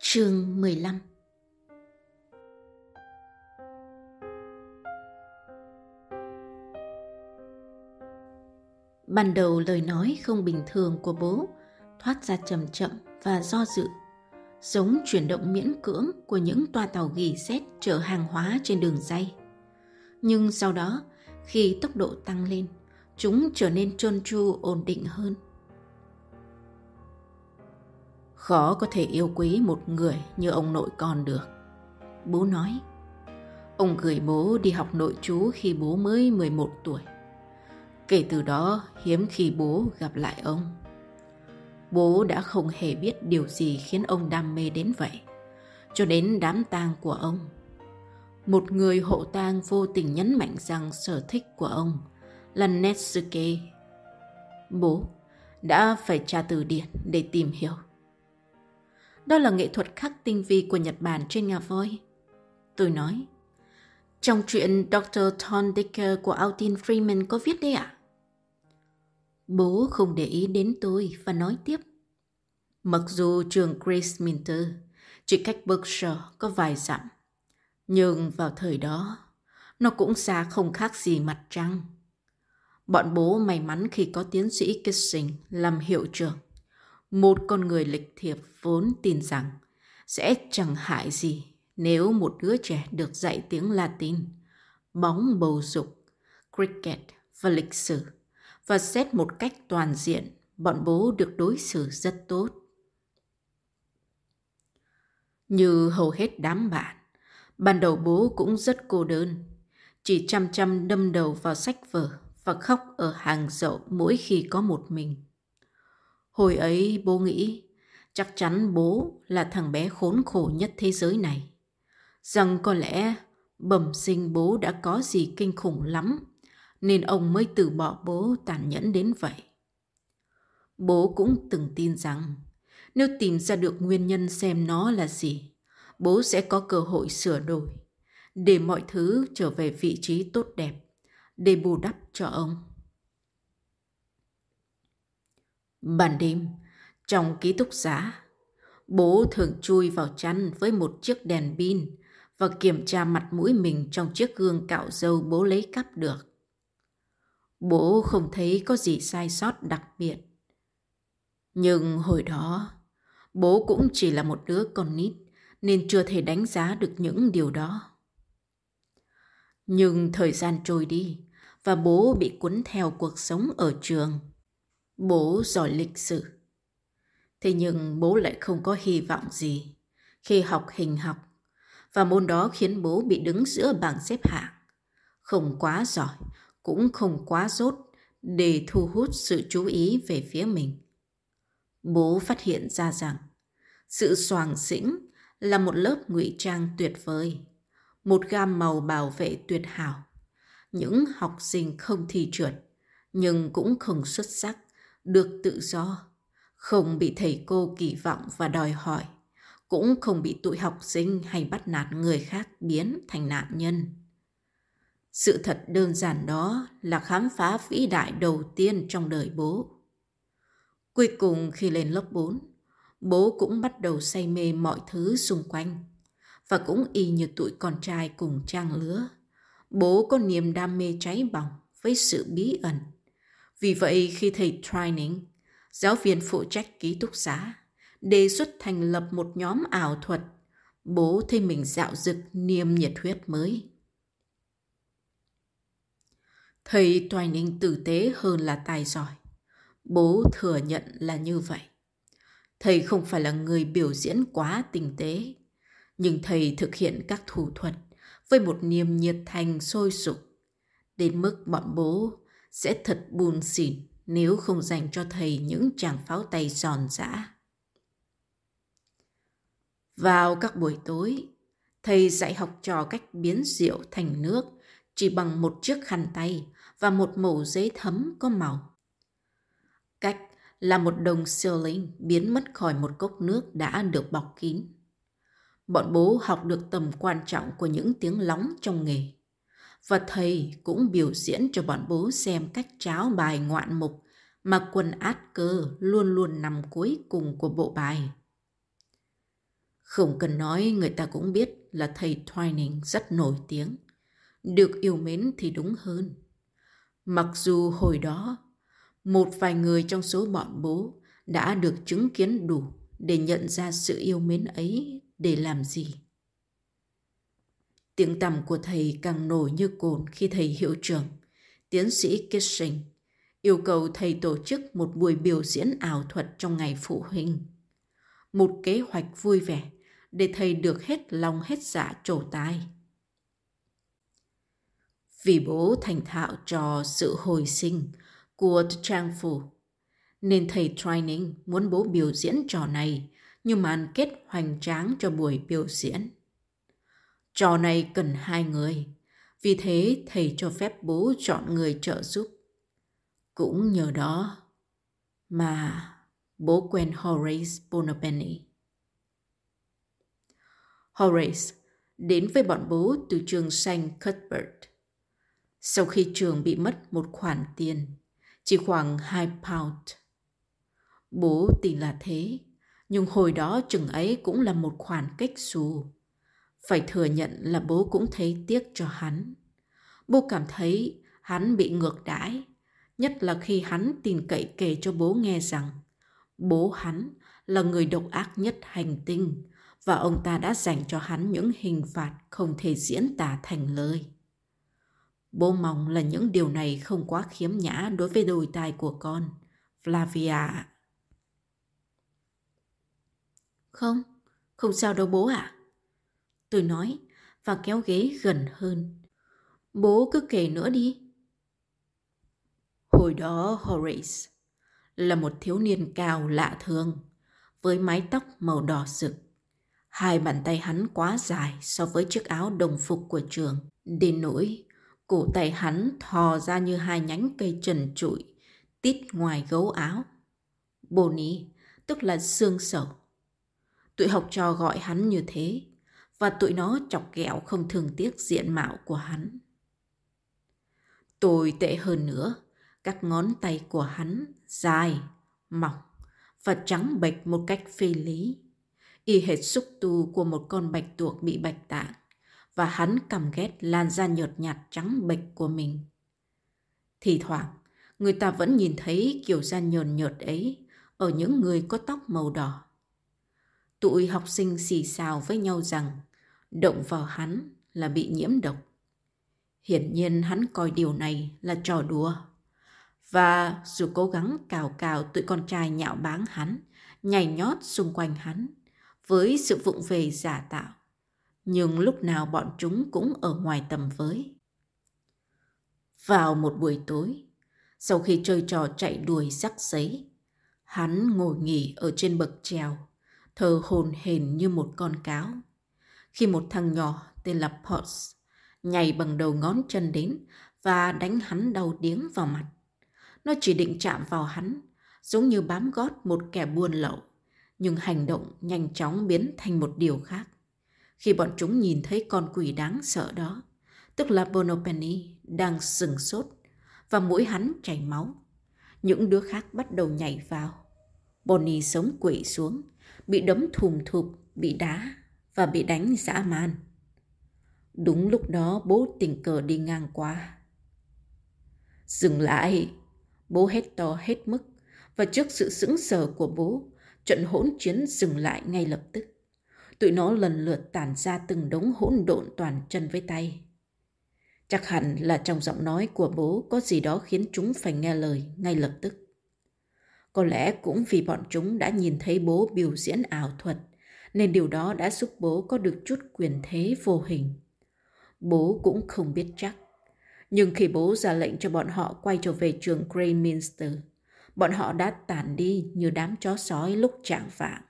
Chương 15. Ban đầu lời nói không bình thường của bố thoát ra chậm chậm và do dự, giống chuyển động miễn cưỡng của những toa tàu ghì xét chở hàng hóa trên đường ray. Nhưng sau đó, khi tốc độ tăng lên, chúng trở nên trơn tru ổn định hơn. Khó có thể yêu quý một người như ông nội con được, bố nói. Ông gửi bố đi học nội trú khi bố mới 11 tuổi. Kể từ đó, hiếm khi bố gặp lại ông. Bố đã không hề biết điều gì khiến ông đam mê đến vậy, cho đến đám tang của ông. Một người hộ tang vô tình nhấn mạnh rằng sở thích của ông là Netsuke. Bố đã phải tra từ điển để tìm hiểu. Đó là nghệ thuật khắc tinh vi của Nhật Bản trên ngà voi, tôi nói. Trong truyện Dr. Thorndicker của Austin Freeman có viết đấy ạ? Bố không để ý đến tôi và nói tiếp. Mặc dù trường Grace Minter chỉ cách Berkshire có vài dặm, nhưng vào thời đó, nó cũng xa không khác gì mặt trăng. Bọn bố may mắn khi có tiến sĩ Kissing làm hiệu trưởng, một con người lịch thiệp vốn tin rằng sẽ chẳng hại gì nếu một đứa trẻ được dạy tiếng Latin, bóng bầu dục, cricket và lịch sử, và xét một cách toàn diện, bọn bố được đối xử rất tốt. Như hầu hết đám bạn, ban đầu bố cũng rất cô đơn, chỉ chăm chăm đâm đầu vào sách vở và khóc ở hàng dậu mỗi khi có một mình. Hồi ấy bố nghĩ chắc chắn bố là thằng bé khốn khổ nhất thế giới này, rằng có lẽ bẩm sinh bố đã có gì kinh khủng lắm, nên ông mới từ bỏ bố tàn nhẫn đến vậy. Bố cũng từng tin rằng nếu tìm ra được nguyên nhân xem nó là gì, bố sẽ có cơ hội sửa đổi, để mọi thứ trở về vị trí tốt đẹp, để bù đắp cho ông. Ban đêm, trong ký túc xá, bố thường chui vào chăn với một chiếc đèn pin và kiểm tra mặt mũi mình trong chiếc gương cạo râu bố lấy cắp được. Bố không thấy có gì sai sót đặc biệt. Nhưng hồi đó, bố cũng chỉ là một đứa con nít nên chưa thể đánh giá được những điều đó. Nhưng thời gian trôi đi và bố bị cuốn theo cuộc sống ở trường. Bố giỏi lịch sử. Thế nhưng bố lại không có hy vọng gì khi học hình học, và môn đó khiến bố bị đứng giữa bảng xếp hạng, không quá giỏi, cũng không quá dốt để thu hút sự chú ý về phía mình. Bố phát hiện ra rằng sự xoàng xĩnh là một lớp ngụy trang tuyệt vời, một gam màu bảo vệ tuyệt hảo. Những học sinh không thi trượt, nhưng cũng không xuất sắc, được tự do, không bị thầy cô kỳ vọng và đòi hỏi, cũng không bị tụi học sinh hay bắt nạt người khác biến thành nạn nhân. Sự thật đơn giản đó là khám phá vĩ đại đầu tiên trong đời bố. Cuối cùng khi lên lớp 4, bố cũng bắt đầu say mê mọi thứ xung quanh, và cũng y như tụi con trai cùng trang lứa, bố có niềm đam mê cháy bỏng với sự bí ẩn. Vì vậy khi thầy Trining, giáo viên phụ trách ký túc xá, đề xuất thành lập một nhóm ảo thuật, bố thấy mình dạo dực niềm nhiệt huyết mới. Thầy Trining tử tế hơn là tài giỏi. Bố thừa nhận là như vậy. Thầy không phải là người biểu diễn quá tinh tế, nhưng thầy thực hiện các thủ thuật với một niềm nhiệt thành sôi sục, đến mức bọn bố sẽ thật buồn xỉn nếu không dành cho thầy những tràng pháo tay giòn giã. Vào các buổi tối, thầy dạy học trò cách biến rượu thành nước chỉ bằng một chiếc khăn tay và một mẩu giấy thấm có màu. Cách là một đồng shilling biến mất khỏi một cốc nước đã được bọc kín. Bọn bố học được tầm quan trọng của những tiếng lóng trong nghề, và thầy cũng biểu diễn cho bọn bố xem cách tráo bài ngoạn mục mà quần át cơ luôn luôn nằm cuối cùng của bộ bài. Không cần nói, người ta cũng biết là thầy Twining rất nổi tiếng. Được yêu mến thì đúng hơn. Mặc dù hồi đó, một vài người trong số bọn bố đã được chứng kiến đủ để nhận ra sự yêu mến ấy để làm gì. Tiếng tăm của thầy càng nổi như cồn khi thầy hiệu trưởng, tiến sĩ Kissing, yêu cầu thầy tổ chức một buổi biểu diễn ảo thuật trong ngày phụ huynh. Một kế hoạch vui vẻ để thầy được hết lòng hết dạ trổ tài. Vì bố thành thạo cho sự hồi sinh của The Thankful, nên thầy Twining muốn bố biểu diễn trò này như màn kết hoành tráng cho buổi biểu diễn. Trò này cần 2 người, vì thế thầy cho phép bố chọn người trợ giúp. Cũng nhờ đó mà bố quen Horace Bonapenny. Horace đến với bọn bố từ trường St. Cuthbert. Sau khi trường bị mất một khoản tiền, chỉ khoảng 2 pound. Bố tin là thế, nhưng hồi đó chừng ấy cũng là một khoản kếch xù. Phải thừa nhận là bố cũng thấy tiếc cho hắn. Bố cảm thấy hắn bị ngược đãi, nhất là khi hắn tin cậy kể cho bố nghe rằng bố hắn là người độc ác nhất hành tinh và ông ta đã dành cho hắn những hình phạt không thể diễn tả thành lời. Bố mong là những điều này không quá khiếm nhã đối với đôi tai của con, Flavia. Không sao đâu bố ạ. Tôi nói và kéo ghế gần hơn. Bố cứ kể nữa đi. Hồi đó Horace là một thiếu niên cao lạ thường, với mái tóc màu đỏ rực. 2 bàn tay hắn quá dài so với chiếc áo đồng phục của trường, đến nỗi cổ tay hắn thò ra như 2 nhánh cây trần trụi tít ngoài gấu áo. Bonnie, tức là xương sầu. Tụi học trò gọi hắn như thế, và tụi nó chọc ghẹo không thương tiếc diện mạo của hắn. Tồi tệ hơn nữa, các ngón tay của hắn dài, mỏng và trắng bệch một cách phi lý, y hệt xúc tu của một con bạch tuộc bị bạch tạng, và hắn căm ghét làn da nhợt nhạt trắng bệch của mình. Thì thoảng, người ta vẫn nhìn thấy kiểu da nhờn nhợt ấy ở những người có tóc màu đỏ. Tụi học sinh xì xào với nhau rằng động vào hắn là bị nhiễm độc. Hiển nhiên hắn coi điều này là trò đùa. Và dù cố gắng cào cào tụi con trai nhạo báng hắn, nhảy nhót xung quanh hắn, với sự vụng về giả tạo, nhưng lúc nào bọn chúng cũng ở ngoài tầm với. Vào một buổi tối, sau khi chơi trò chạy đuổi rắc giấy, hắn ngồi nghỉ ở trên bậc trèo, thở hổn hển như một con cáo, khi một thằng nhỏ tên là Potts nhảy bằng đầu ngón chân đến và đánh hắn đau điếng vào mặt. Nó chỉ định chạm vào hắn, giống như bám gót một kẻ buôn lậu, nhưng hành động nhanh chóng biến thành một điều khác. Khi bọn chúng nhìn thấy con quỷ đáng sợ đó, tức là Bonapenny đang sừng sốt và mũi hắn chảy máu, những đứa khác bắt đầu nhảy vào. Bonnie sống quỵ xuống, bị đấm thùm thụp, bị đá và bị đánh dã man. Đúng lúc đó bố tình cờ đi ngang qua. Dừng lại! Bố hét to hết mức, và trước sự sững sờ của bố, trận hỗn chiến dừng lại ngay lập tức. Tụi nó lần lượt tản ra từng đống hỗn độn toàn chân với tay. Chắc hẳn là trong giọng nói của bố có gì đó khiến chúng phải nghe lời ngay lập tức. Có lẽ cũng vì bọn chúng đã nhìn thấy bố biểu diễn ảo thuật, nên điều đó đã giúp bố có được chút quyền thế vô hình. Bố cũng không biết chắc. Nhưng khi bố ra lệnh cho bọn họ quay trở về trường Greyminster, bọn họ đã tản đi như đám chó sói lúc chạng vạng.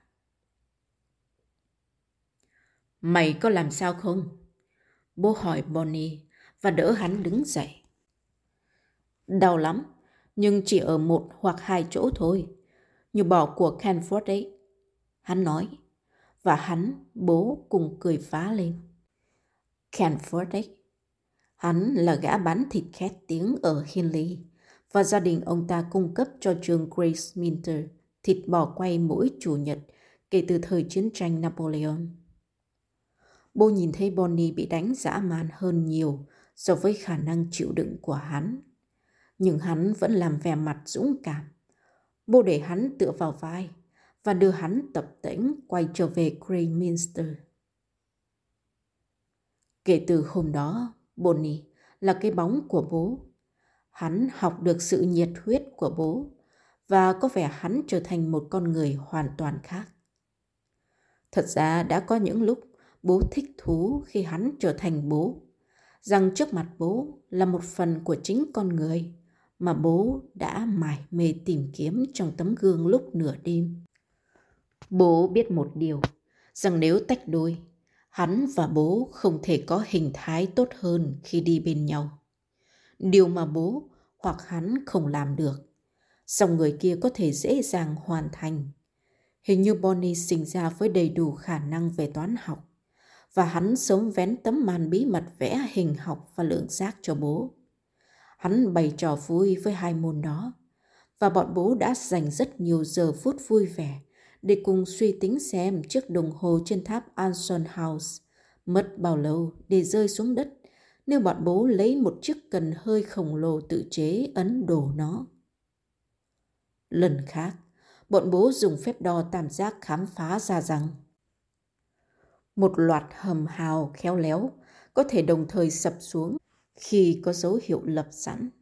Mày có làm sao không? Bố hỏi Bonnie và đỡ hắn đứng dậy. Đau lắm, nhưng chỉ ở 1 hoặc 2 chỗ thôi, như bò của Canford ấy. Hắn nói, và bố cùng cười phá lên. Canford ấy. Hắn là gã bán thịt khét tiếng ở Hindley, và gia đình ông ta cung cấp cho trường Grace Minter thịt bò quay mỗi chủ nhật kể từ thời chiến tranh Napoleon. Bố nhìn thấy Bonnie bị đánh dã man hơn nhiều so với khả năng chịu đựng của hắn. Nhưng hắn vẫn làm vẻ mặt dũng cảm. Bố để hắn tựa vào vai và đưa hắn tập tễnh quay trở về Greyminster. Kể từ hôm đó, Bonnie là cái bóng của bố. Hắn học được sự nhiệt huyết của bố và có vẻ hắn trở thành một con người hoàn toàn khác. Thật ra đã có những lúc bố thích thú khi hắn trở thành bố, rằng trước mặt bố là một phần của chính con người mà bố đã mải mê tìm kiếm trong tấm gương lúc nửa đêm. Bố biết một điều, rằng nếu tách đôi, hắn và bố không thể có hình thái tốt hơn khi đi bên nhau. Điều mà bố hoặc hắn không làm được, song người kia có thể dễ dàng hoàn thành. Hình như Bonnie sinh ra với đầy đủ khả năng về toán học, và hắn sống vén tấm màn bí mật vẽ hình học và lượng giác cho bố. Hắn bày trò vui với hai môn đó, và bọn bố đã dành rất nhiều giờ phút vui vẻ để cùng suy tính xem chiếc đồng hồ trên tháp Anson House mất bao lâu để rơi xuống đất nếu bọn bố lấy một chiếc cần hơi khổng lồ tự chế ấn đổ nó. Lần khác, bọn bố dùng phép đo tam giác khám phá ra rằng một loạt hầm hào khéo léo có thể đồng thời sập xuống khi có dấu hiệu lập sẵn,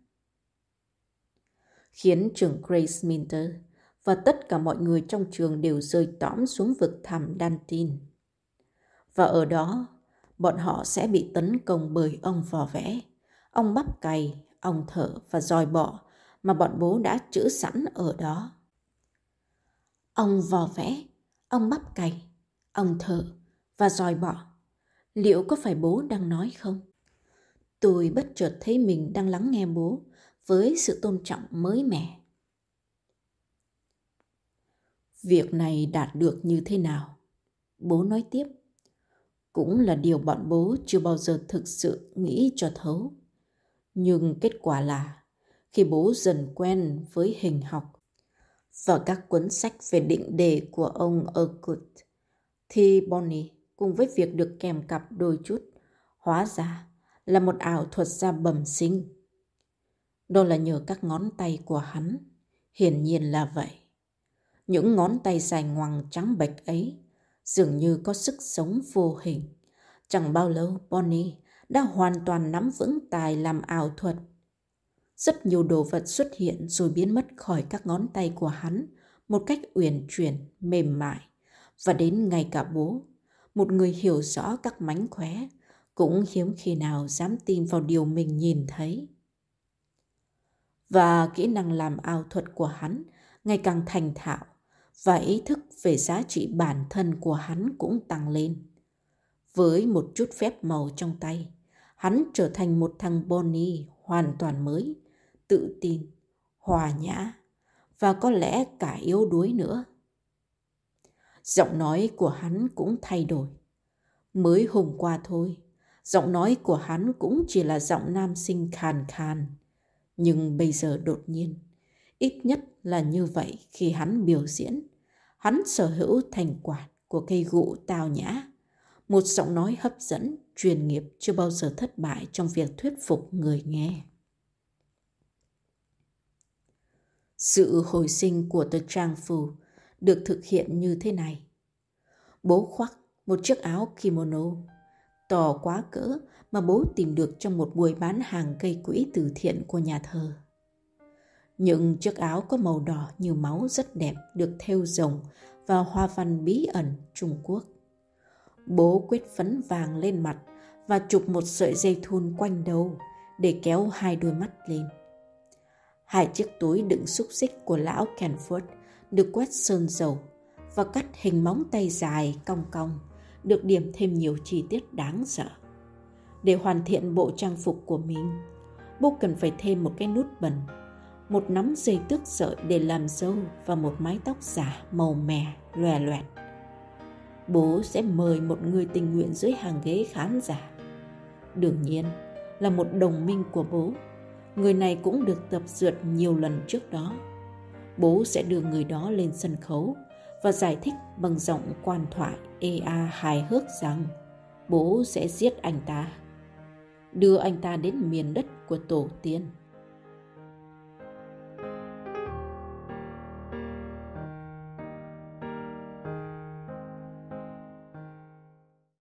khiến trường Greyminster và tất cả mọi người trong trường đều rơi tõm xuống vực thẳm Dantin. Và ở đó, bọn họ sẽ bị tấn công bởi ong vò vẽ, ong bắp cày, ong thở và dòi bọ mà bọn bố đã trữ sẵn ở đó. Ong vò vẽ, ong bắp cày, ong thở và dòi bọ. Liệu có phải bố đang nói không? Tôi bất chợt thấy mình đang lắng nghe bố với sự tôn trọng mới mẻ. Việc này đạt được như thế nào? Bố nói tiếp. Cũng là điều bọn bố chưa bao giờ thực sự nghĩ cho thấu. Nhưng kết quả là khi bố dần quen với hình học và các cuốn sách về định đề của ông Urquhart, thì Bonnie cùng với việc được kèm cặp đôi chút hóa ra là một ảo thuật gia bẩm sinh. Đó là nhờ các ngón tay của hắn, hiển nhiên là vậy. Những ngón tay dài ngoằng trắng bệch ấy dường như có sức sống vô hình. Chẳng bao lâu Bonnie đã hoàn toàn nắm vững tài làm ảo thuật. Rất nhiều đồ vật xuất hiện rồi biến mất khỏi các ngón tay của hắn một cách uyển chuyển, mềm mại. Và đến ngay cả bố, một người hiểu rõ các mánh khóe, cũng hiếm khi nào dám tin vào điều mình nhìn thấy. Và kỹ năng làm ảo thuật của hắn ngày càng thành thạo, và ý thức về giá trị bản thân của hắn cũng tăng lên. Với một chút phép màu trong tay, hắn trở thành một thằng Bonnie hoàn toàn mới, tự tin, hòa nhã và có lẽ cả yếu đuối nữa. Giọng nói của hắn cũng thay đổi. Mới hôm qua thôi, giọng nói của hắn cũng chỉ là giọng nam sinh khàn khàn. Nhưng bây giờ đột nhiên, ít nhất là như vậy khi hắn biểu diễn, hắn sở hữu thành quả của cây gụ tao nhã. Một giọng nói hấp dẫn, chuyên nghiệp chưa bao giờ thất bại trong việc thuyết phục người nghe. Sự hồi sinh của The Trang Phu được thực hiện như thế này. Bố khoác một chiếc áo kimono to quá cỡ mà bố tìm được trong một buổi bán hàng gây quỹ từ thiện của nhà thờ. Những chiếc áo có màu đỏ như máu rất đẹp được thêu rồng và hoa văn bí ẩn Trung Quốc. Bố quết phấn vàng lên mặt và chụp một sợi dây thun quanh đầu để kéo hai đôi mắt lên. Hai chiếc túi đựng xúc xích của lão Canford được quét sơn dầu và cắt hình móng tay dài cong cong, được điểm thêm nhiều chi tiết đáng sợ. Để hoàn thiện bộ trang phục của mình, bố cần phải thêm một cái nút bần, một nắm dây tước sợi để làm râu và một mái tóc giả màu mè loè loẹt. Bố sẽ mời một người tình nguyện dưới hàng ghế khán giả. Đương nhiên là một đồng minh của bố. Người này cũng được tập dượt nhiều lần trước đó. Bố sẽ đưa người đó lên sân khấu và giải thích bằng giọng quan thoại ea hài hước rằng bố sẽ giết anh ta, đưa anh ta đến miền đất của tổ tiên.